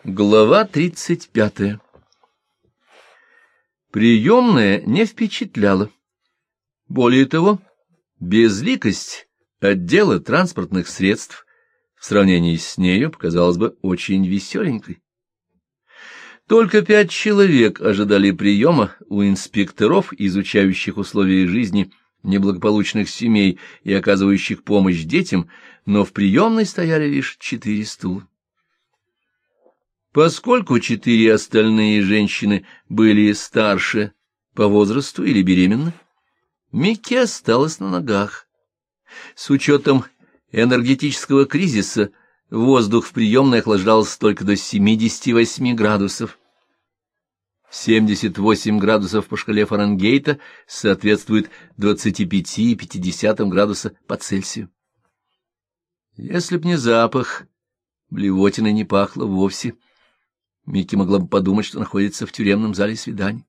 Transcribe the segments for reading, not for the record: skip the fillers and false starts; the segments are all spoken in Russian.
Глава 35. Приемная не впечатляла. Более того, безликость отдела транспортных средств в сравнении с нею показалась бы очень веселенькой. Только 5 человек ожидали приема у инспекторов, изучающих условия жизни неблагополучных семей и оказывающих помощь детям, но в приемной стояли лишь 4 стула. Поскольку 4 остальные женщины были старше по возрасту или беременны, Микки осталась на ногах. С учетом энергетического кризиса воздух в приемной охлаждался только до 78 градусов. 78 градусов по шкале Фаренгейта соответствует 25,5 градуса по Цельсию. Если б не запах, блевотиной не пахло вовсе. Микки могла бы подумать, что находится в тюремном зале свиданий.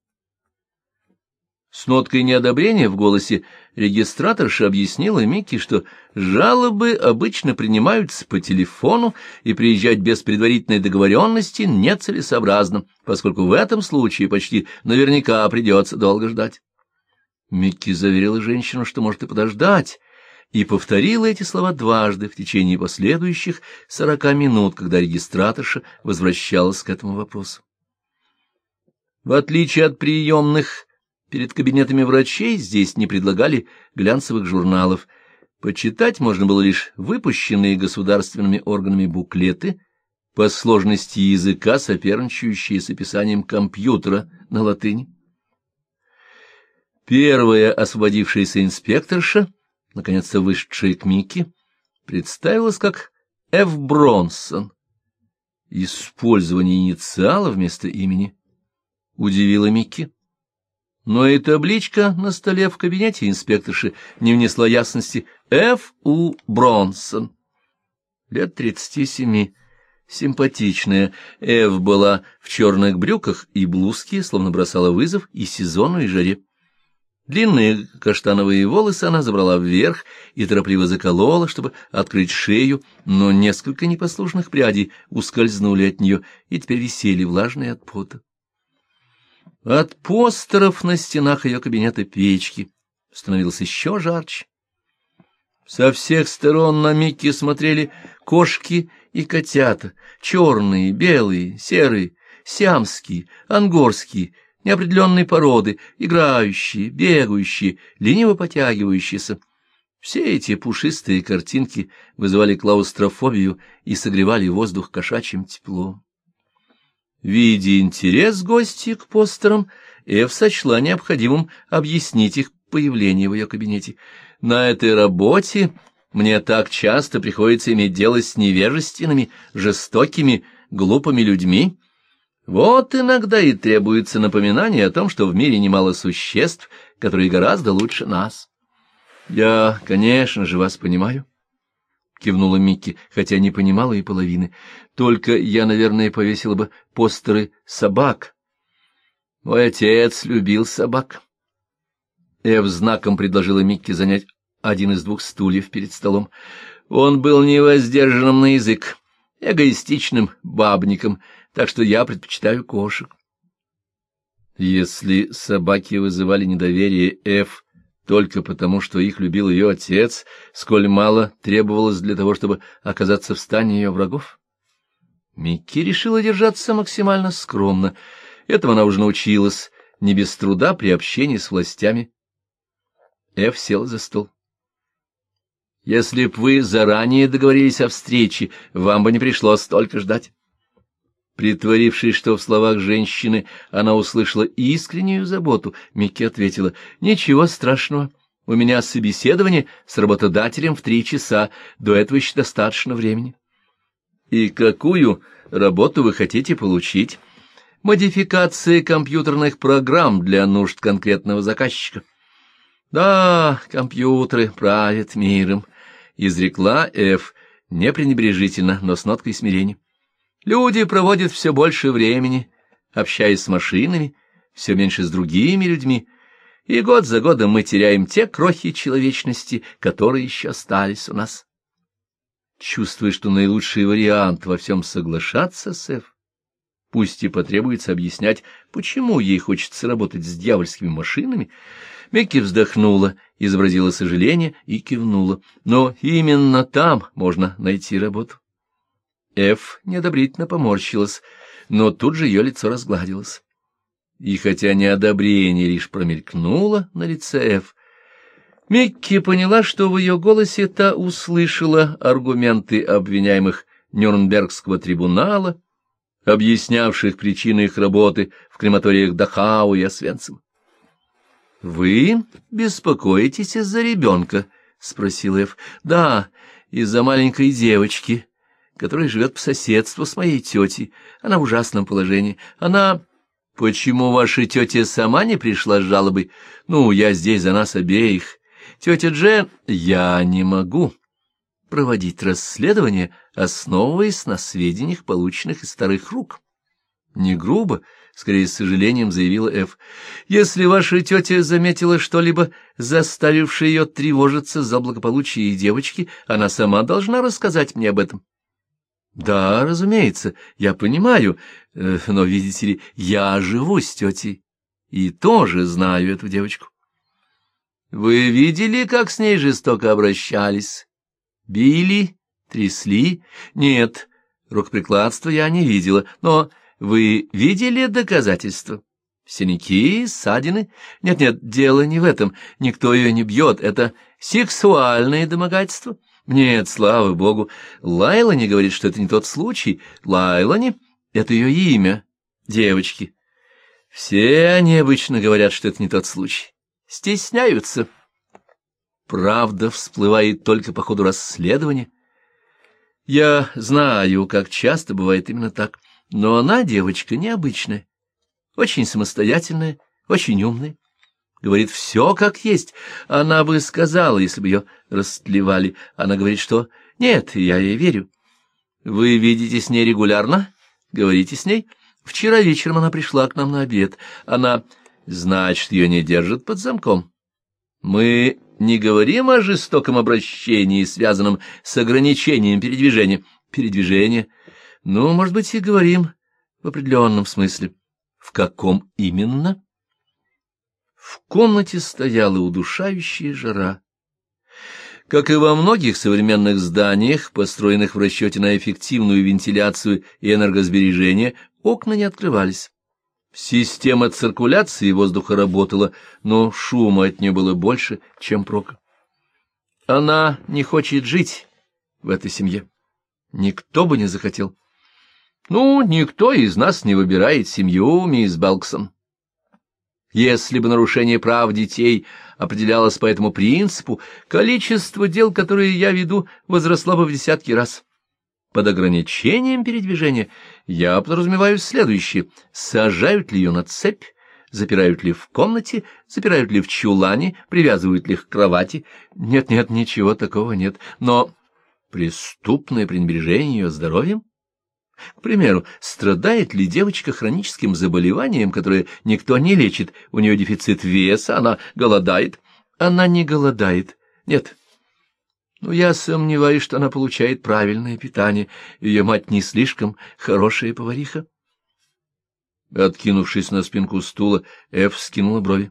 С ноткой неодобрения в голосе регистраторша объяснила Микки, что жалобы обычно принимаются по телефону, и приезжать без предварительной договоренности нецелесообразно, поскольку в этом случае почти наверняка придется долго ждать. Микки заверила женщину, что может и подождать, и повторила эти слова дважды в течение последующих 40 минут, когда регистраторша возвращалась к этому вопросу. В отличие от приемных, перед кабинетами врачей здесь не предлагали глянцевых журналов. Почитать можно было лишь выпущенные государственными органами буклеты, по сложности языка соперничающие с описанием компьютера на латыни. Первая освободившаяся инспекторша, наконец-то вышедшая к Микки, представилась как Ф. Бронсон. Использование инициала вместо имени удивило Микки. Но и табличка на столе в кабинете инспекторши не внесла ясности. Ф. У. Бронсон. Лет 37. Симпатичная. Ф. была в черных брюках и блузке, словно бросала вызов и сезону, и жаре. Длинные каштановые волосы она забрала вверх и торопливо заколола, чтобы открыть шею, но несколько непослушных прядей ускользнули от нее и теперь висели влажные от пота. От постеров на стенах ее кабинета печки становилось еще жарче. Со всех сторон на Микки смотрели кошки и котята, черные, белые, серые, сиамские, ангорские, неопределенной породы, играющие, бегающие, лениво потягивающиеся. Все эти пушистые картинки вызывали клаустрофобию и согревали воздух кошачьим теплом. Видя интерес гостей к постерам, Эв сочла необходимым объяснить их появление в ее кабинете. «На этой работе мне так часто приходится иметь дело с невежественными, жестокими, глупыми людьми. Вот иногда и требуется напоминание о том, что в мире немало существ, которые гораздо лучше нас». «Я, конечно же, вас понимаю», — кивнула Микки, хотя не понимала и половины. «Только я, наверное, повесила бы постеры собак. Мой отец любил собак». Эв знаком предложила Микки занять один из 2 стульев перед столом. Он был невоздержанным на язык, эгоистичным бабником, так что я предпочитаю кошек. Если собаки вызывали недоверие Эв только потому, что их любил ее отец, сколь мало требовалось для того, чтобы оказаться в стане ее врагов. Микки решила держаться максимально скромно. Этому она уже научилась, не без труда при общении с властями. Эв села за стол. «Если б вы заранее договорились о встрече, вам бы не пришлось столько ждать». Притворившись, что в словах женщины она услышала искреннюю заботу, Микки ответила: «Ничего страшного, у меня собеседование с работодателем в 3 часа, до этого еще достаточно времени». «И какую работу вы хотите получить?» «Модификация компьютерных программ для нужд конкретного заказчика». «Да, компьютеры правят миром», — изрекла Эф, не пренебрежительно, но с ноткой смирения. «Люди проводят все больше времени, общаясь с машинами, все меньше с другими людьми, и год за годом мы теряем те крохи человечности, которые еще остались у нас». Чувствуя, что наилучший вариант во всем соглашаться с Эф, пусть и потребуется объяснять, почему ей хочется работать с дьявольскими машинами. Микки вздохнула, изобразила сожаление и кивнула. Но именно там можно найти работу. Эф неодобрительно поморщилась, но тут же ее лицо разгладилось. И хотя неодобрение лишь промелькнуло на лице Эф, Микки поняла, что в ее голосе та услышала аргументы обвиняемых Нюрнбергского трибунала, объяснявших причины их работы в крематориях Дахау и Освенцима. — Вы беспокоитесь из-за ребенка? — спросил Эф. — Да, из-за маленькой девочки, которая живет по соседству с моей тетей. Она в ужасном положении. Она... — Почему ваша тетя сама не пришла с жалобой? Ну, я здесь за нас обеих. Тетя Джен... Я не могу проводить расследование, основываясь на сведениях, полученных из старых рук. Не грубо, скорее с сожалением заявила Эф. Если ваша тетя заметила что-либо, заставившее ее тревожиться за благополучие девочки, она сама должна рассказать мне об этом. Да, разумеется, я понимаю, но, видите ли, я живу с тетей и тоже знаю эту девочку. Вы видели, как с ней жестоко обращались? Били? Трясли? Нет, рукоприкладства я не видела, но вы видели доказательства? Синяки, ссадины? Нет-нет, дело не в этом, никто ее не бьет, это сексуальное домогательство. Нет, слава богу, Лайлани говорит, что это не тот случай. Лайлани — это ее имя, девочки. Все они обычно говорят, что это не тот случай. Стесняются. Правда всплывает только по ходу расследования. Я знаю, как часто бывает именно так, но она девочка необычная, очень самостоятельная, очень умная. Говорит все как есть. Она бы сказала, если бы ее растлевали. Она говорит, что нет, я ей верю. Вы видите с ней регулярно? Говорите с ней? Вчера вечером она пришла к нам на обед. Она... Значит, ее не держат под замком. Мы не говорим о жестоком обращении, связанном с ограничением передвижения. Передвижение? Ну, может быть, и говорим в определенном смысле. В каком именно? В комнате стояла удушающая жара. Как и во многих современных зданиях, построенных в расчете на эффективную вентиляцию и энергосбережение, окна не открывались. Система циркуляции воздуха работала, но шума от нее было больше, чем прока. Она не хочет жить в этой семье. Никто бы не захотел. Ну, никто из нас не выбирает семью, мисс Белксон. Если бы нарушение прав детей определялось по этому принципу, количество дел, которые я веду, возросло бы в десятки раз. Под ограничением передвижения я подразумеваю следующее: сажают ли ее на цепь, запирают ли в комнате, запирают ли в чулане, привязывают ли к кровати. Нет-нет, ничего такого нет. Но преступное пренебрежение ее здоровьем? К примеру, страдает ли девочка хроническим заболеванием, которое никто не лечит? У нее дефицит веса, она голодает? Она не голодает. Нет. Но я сомневаюсь, что она получает правильное питание. Ее мать не слишком хорошая повариха. Откинувшись на спинку стула, Эф скинула брови.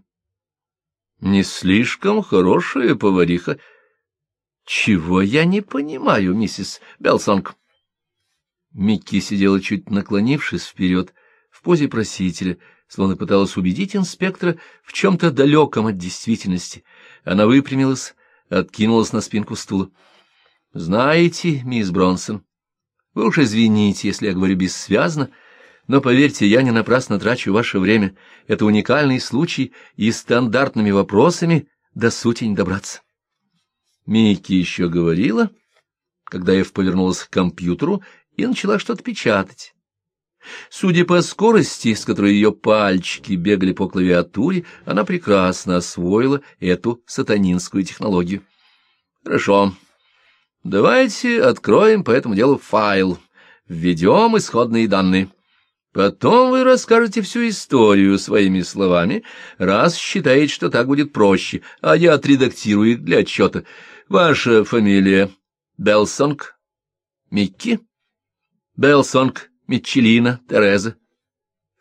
Не слишком хорошая повариха? Чего я не понимаю, миссис Белсонг? Микки сидела чуть наклонившись вперед, в позе просителя, словно пыталась убедить инспектора в чем-то далеком от действительности. Она выпрямилась, откинулась на спинку стула. — Знаете, мисс Бронсон, вы уж извините, если я говорю бессвязно, но, поверьте, я не напрасно трачу ваше время. Это уникальный случай, и стандартными вопросами до сути не добраться. Микки еще говорила, когда Эв повернулась к компьютеру и начала что-то печатать. Судя по скорости, с которой ее пальчики бегали по клавиатуре, она прекрасно освоила эту сатанинскую технологию. Хорошо. Давайте откроем по этому делу файл, введем исходные данные. Потом вы расскажете всю историю своими словами, раз считаете, что так будет проще, а я отредактирую их для отчета. Ваша фамилия Белсонг? Микки? Белсонг Митчелина Тереза.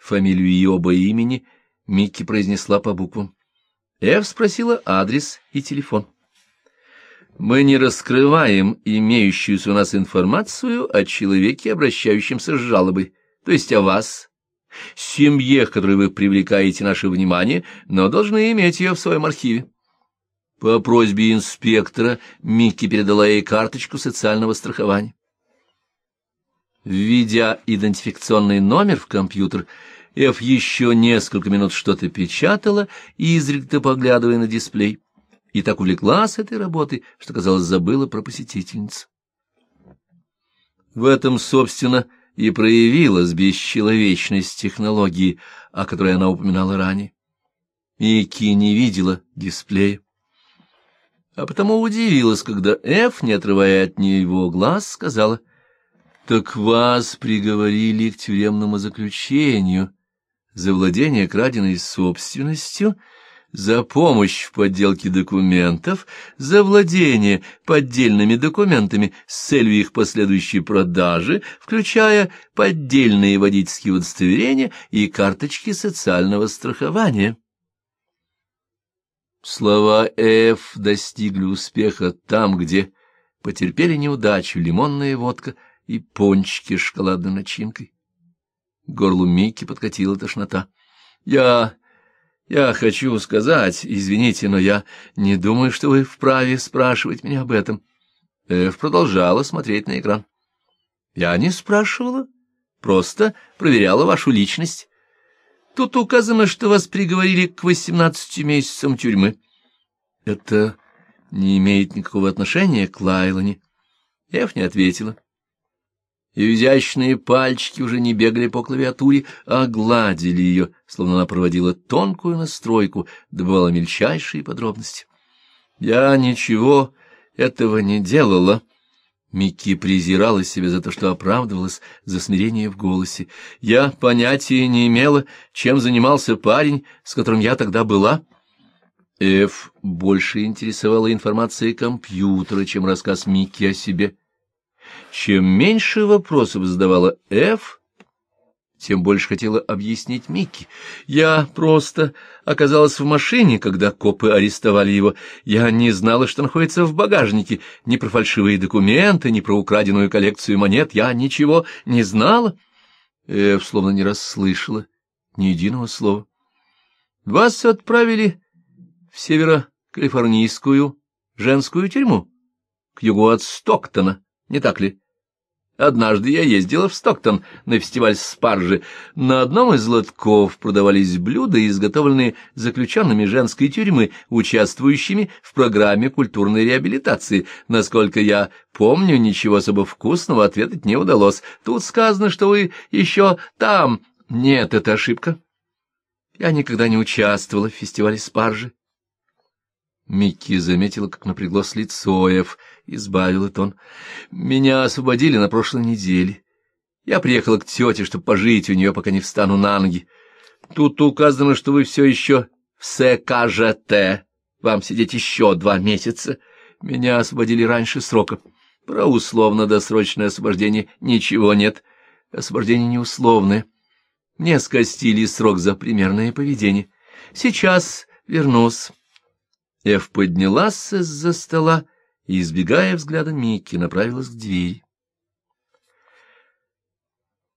фамилию и оба имени Микки произнесла по буквам. Эв спросила адрес и телефон. «Мы не раскрываем имеющуюся у нас информацию о человеке, обращающемся с жалобой, то есть о вас, семье, к которой вы привлекаете наше внимание, но должны иметь ее в своем архиве». По просьбе инспектора Микки передала ей карточку социального страхования. Введя идентификационный номер в компьютер, Эф еще несколько минут что-то печатала, изредка поглядывая на дисплей, и так увлеклась этой работой, что, казалось, забыла про посетительницу. В этом, собственно, и проявилась бесчеловечность технологии, о которой она упоминала ранее. Микки не видела дисплея, а потому удивилась, когда Эф, не отрывая от него глаз, сказала: «Так вас приговорили к тюремному заключению за владение краденой собственностью, за помощь в подделке документов, за владение поддельными документами с целью их последующей продажи, включая поддельные водительские удостоверения и карточки социального страхования». Слова Эф достигли успеха там, где потерпели неудачу лимонная водка и пончики с шоколадной начинкой. К горлу Микки подкатила тошнота. Я хочу сказать, извините, но я не думаю, что вы вправе спрашивать меня об этом». Эф продолжала смотреть на экран. «Я не спрашивала, просто проверяла вашу личность. Тут указано, что вас приговорили к 18 месяцам тюрьмы». «Это не имеет никакого отношения к Лайлоне». Эф не ответила. Ее изящные пальчики уже не бегали по клавиатуре, а гладили ее, словно она проводила тонкую настройку, добывала мельчайшие подробности. «Я ничего этого не делала». Микки презирала себя за то, что оправдывалась, за смирение в голосе. «Я понятия не имела, чем занимался парень, с которым я тогда была». Эф больше интересовала информация компьютера, чем рассказ Микки о себе. Чем меньше вопросов задавала Эф, тем больше хотела объяснить Микки. «Я просто оказалась в машине, когда копы арестовали его. Я не знала, что находится в багажнике. Ни про фальшивые документы, ни про украденную коллекцию монет. Я ничего не знала». Эф словно не расслышала ни единого слова. «Вас отправили в северо-калифорнийскую женскую тюрьму, к югу от Стоктона, не так ли? Однажды я ездила в Стоктон на фестиваль спаржи. На одном из лотков продавались блюда, изготовленные заключенными женской тюрьмы, участвующими в программе культурной реабилитации. Насколько я помню, ничего особо вкусного ответить не удалось. Тут сказано, что вы еще там. Нет, это ошибка. Я никогда не участвовала в фестивале спаржи». Микки заметила, как напряглось лицо Эф, и сбавила тон. «Меня освободили на прошлой неделе. Я приехала к тете, чтобы пожить у нее, пока не встану на ноги. Тут указано, что вы все еще в СКЖТ. Вам сидеть еще 2 месяца. Меня освободили раньше срока. Про условно-досрочное освобождение ничего нет. Освобождение неусловное. Мне скостили срок за примерное поведение. Сейчас вернусь». Эф поднялась из-за стола и, избегая взгляда Микки, направилась к двери.